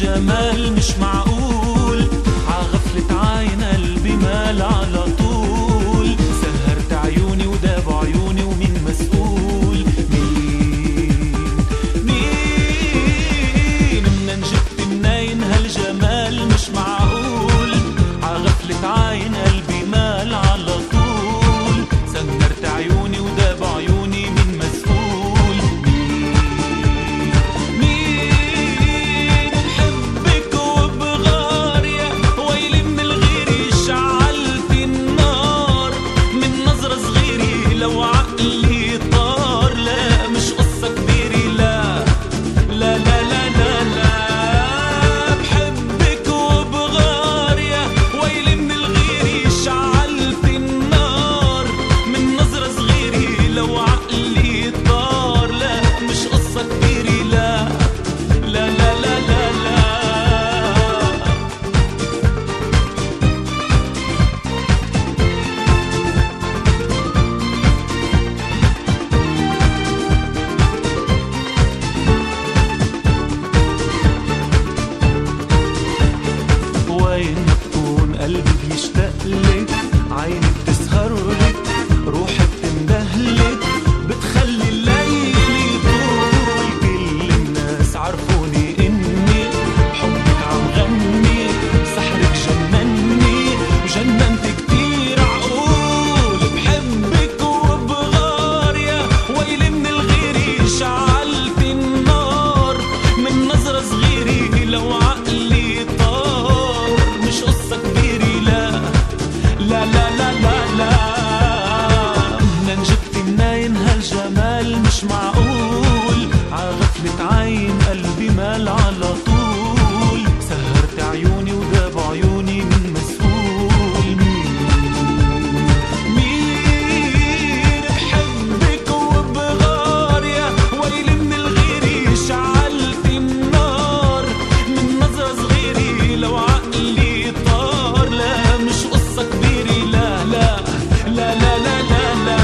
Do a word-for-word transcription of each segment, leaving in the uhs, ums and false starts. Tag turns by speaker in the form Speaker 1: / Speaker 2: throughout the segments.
Speaker 1: هالجمال مش معقول، عغفلة عين قلبي مال على طول. سهرت عيوني وداب عيوني ومين مسؤول؟ مين مين منين جبت منين هالجمال مش معقول، عغفلة عين قلبي مال على طول. سهرت عيوني وداب عيوني مين مسؤول؟ قلبي بيشتاق لك، عيني بتسهر لك، روحي بتندهلك، بتخلي الليل يطول. كل الناس عرفوني اني حبك عم غني، سحرك جنني وجننت كتير عقول. بحبك وبغار يا ويلي من الغيري، شعلت النار من نظرة صغيرة. لو عقلي طار مش قصة كبيرة، لا لا لا لا لا. منين جبت منين هالجمال مش معقول، عغفلة عين قلبي مال على طول. سهرت عيوني وداب عيوني من مسؤول؟ مين مين بحبك وبغار يا ويلي من الغيري، شعلت النار من نظرة صغيرة. لو عقلي طار لا مش قصة كبيرة، لا لا لا لا لا لا لا.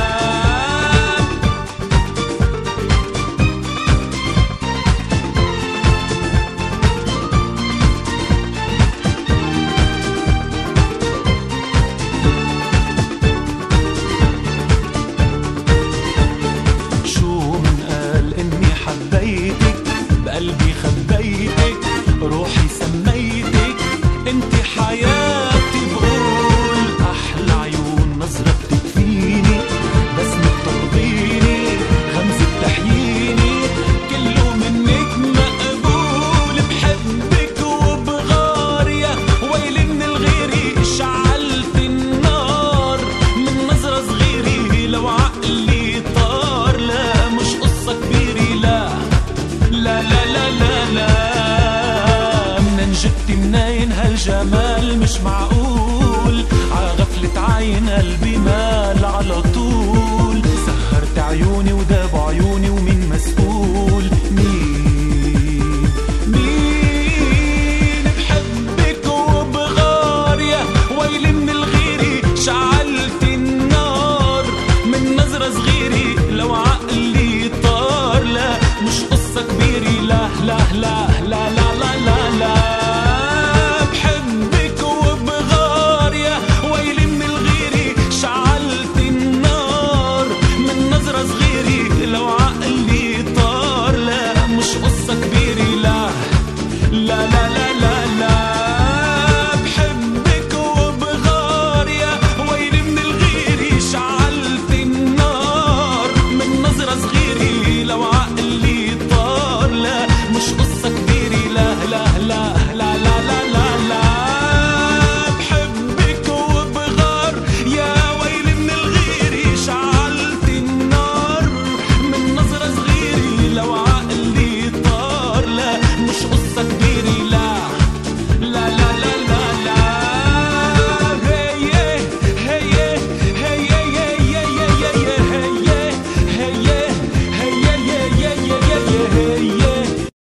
Speaker 1: شو من قال اني حبيتك، بقلبي خبيتك، روحي سميتك، انت حياتي. بقول احلى عيون نظرة بتكفيني، بسمة بترضيني، غمزة بتحييني، كله منك مقبول. بحبك وبغار يا ويلي من الغيري، شعلت النار من نظرة صغيرة. لو عقلي طار لا مش قصة كبيرة، لا لا لا لا لا لا. منين جبت منين هالجمال مش معقول، عغفلة عين قلبي مال على طول. سهرت عيوني وداب عيوني